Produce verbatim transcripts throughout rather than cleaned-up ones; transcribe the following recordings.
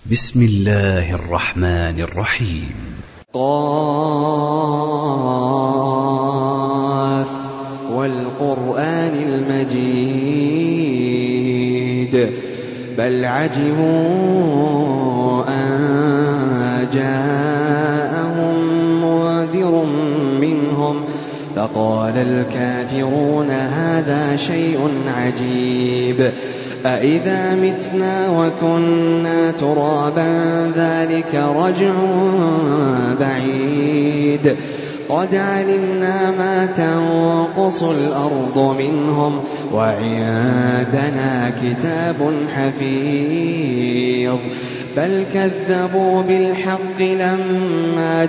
بسم الله الرحمن الرحيم. قاف والقرآن المجيد بل عجبوا أن جاءهم منذر منهم فقال الكافرون هذا شيء عجيب أإذا متنا وكنا ترابا ذلك رجع بعيد قد علمنا ما تنقص الأرض منهم وعندنا كتاب حفيظ بل كذبوا بالحق لما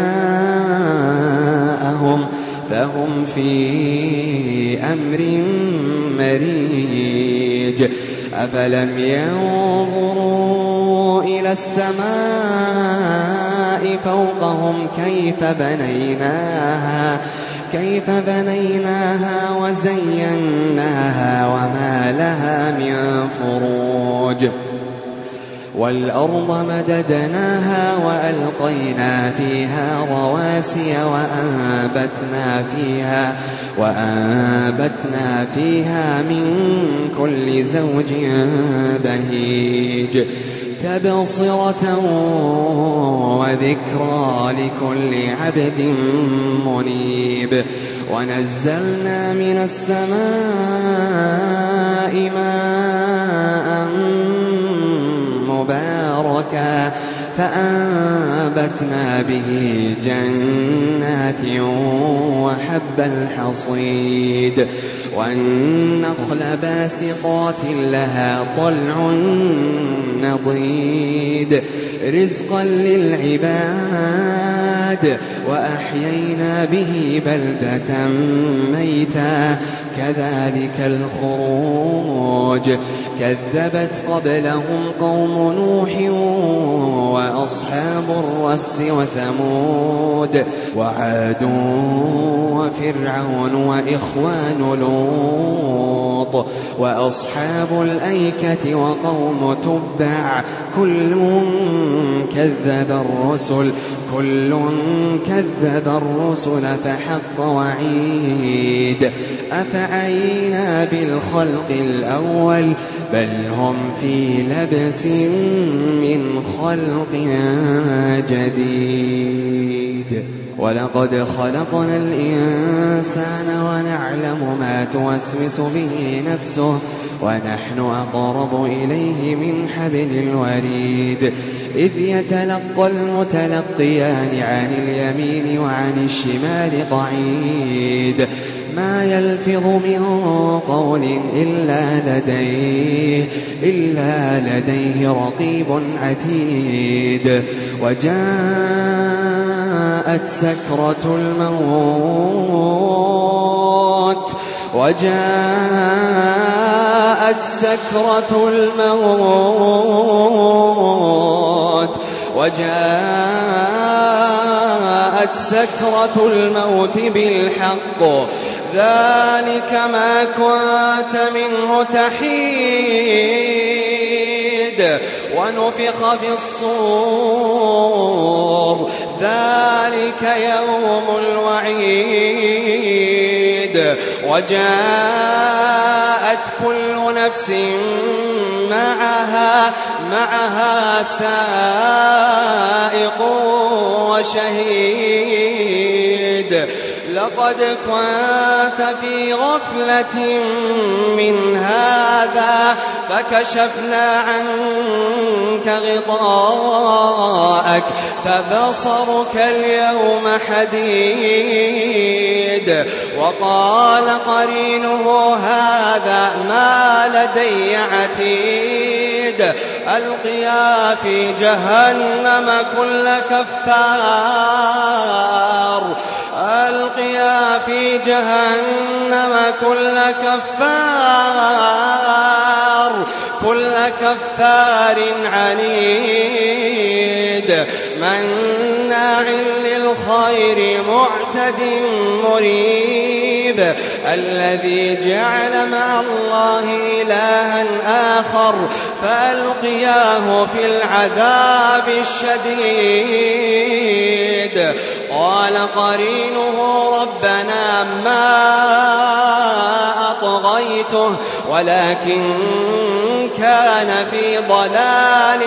جاءهم فهم في أمر مريج أفلم ينظروا إلى السماء فوقهم كيف بنيناها كيف بنيناها وزيناها وما لها من فروج والأرض مددناها وألقينا فيها رواسي وأنبتنا فيها وأنبتنا فيها من كل زوج بهيج تبصرة وذكرى لكل عبد منيب ونزلنا من السماء ماء مباركا فأنبتنا به جنات وحب الحصيد والنخل باسقات لها طلع نضيد رزقا للعباد وأحيينا به بلدة ميتا كذلك الخروج كذبت قبلهم قوم نوح وأصحاب الرس وثمود وعاد وفرعون وإخوان لوط وأصحاب الأيكة وقوم تبع كل كذب الرسل كل كذب الرسل فحق وعيد أفعينا بالخلق الأول بل هم في لبس من خلق جديد ولقد خلقنا الإنسان ونعلم ما توسوس به نفسه ونحن أقرب إليه من حبل الوريد إذ يتلقى المتلقيان عن اليمين وعن الشمال قعيد ما يلفظ من قول إلا لديه إلا لديه رقيب عتيد وجاءت سكرة الموت وجاءت سكرة الموت وجاءت سكرة الموت بالحق ذلك ما كنت منه تحيد ونفخ في الصور ذلك يوم الوعيد وجاءت كل نفس معها معها سائق وشهيد لقد كنت في غفلة من هذا فكشفنا عنك غطاءك فبصرك اليوم حديد وقال قرينه هذا ما لدي عتيد ألقيا في جهنم كل كفار ألقيا في جهنم كل كفار كل كفار عنيد مناع للخير معتد مريب الذي جعل مع الله إلها آخر فألقياه في العذاب الشديد. قال قرينه ربنا ما أطغيته ولكن كان في ضلال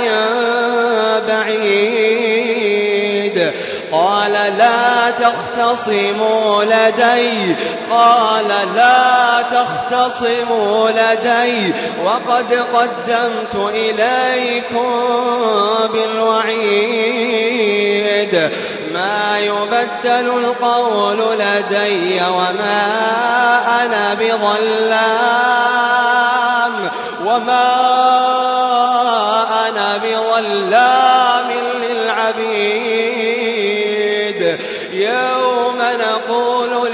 بعيد. قال لا تختصموا لدي قال لا تختصموا لدي وقد قدمت إليكم بالوعيد. ما يبدل القول لدي وما أنا بظلام وما أنا بظلام للعبيد. يوم نقول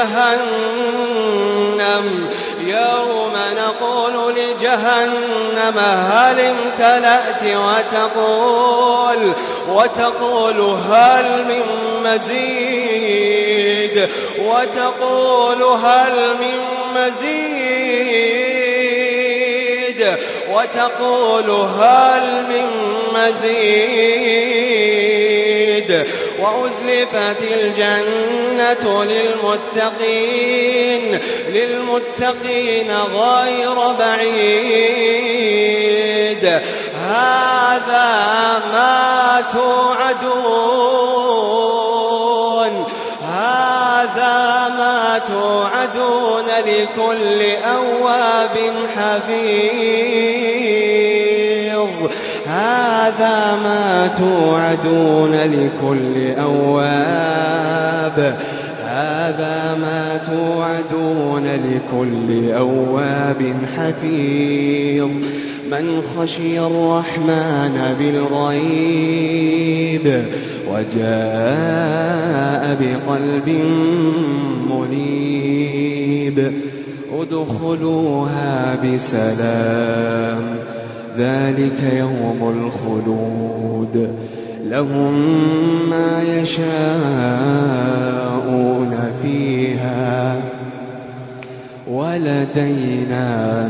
لجهنم يوم نقول لجهنم هل امتلأت وتقول وتقول هل من مزيد وتقول هل من مزيد وتقول هل من مزيد. وأزلفت الجنة للمتقين للمتقين غير بعيد. هذا ما توعدون هذا ما توعدون لكل أواب حفيظ. هذا ما توعدون لكل أواب هذا ما توعدون لكل أواب حفيظ. من خشي الرحمن بالغيب وجاء بقلب منيب. ادخلوها بسلام ذلك يوم الخلود. لهم ما يشاءون فيها ولدينا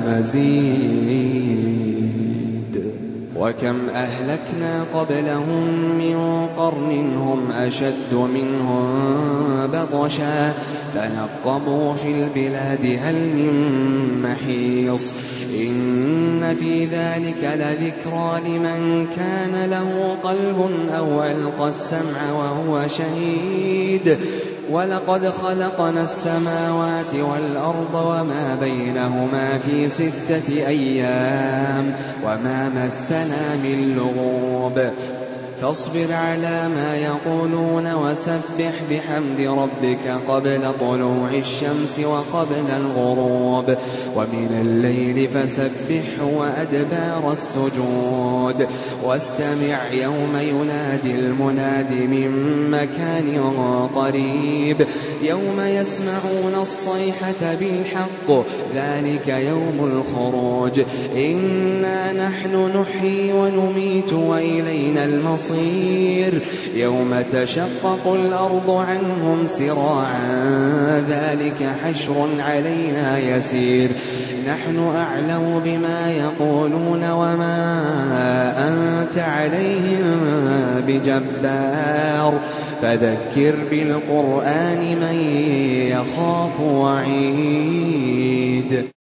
مزيد. وكم أهلكنا قبلهم من قرن هم أشد منهم بطشا فنقبوا في البلاد هل من محيص. إن في ذلك لذكرى لمن كان له قلب أو ألقى السمع وهو شهيد. ولقد خلقنا السماوات والأرض وما بينهما في ستة أيام وما مسنا من لغوب. فاصبر على ما يقولون وسبح بحمد ربك قبل طلوع الشمس وقبل الغروب ومن الليل فسبحه وأدبار السجود. واستمع يوم ينادي المناد من مكان قريب. يوم يسمعون الصيحة بالحق ذلك يوم الخروج. إنا نحن نحيي ونميت وإلينا المصير. يوم تشقق الأرض عنهم سراعا ذلك حشر علينا يسير. نحن أعلم بما يقولون وما أنت عليهم بجبار. فذكر بالقرآن من يخاف وعيد.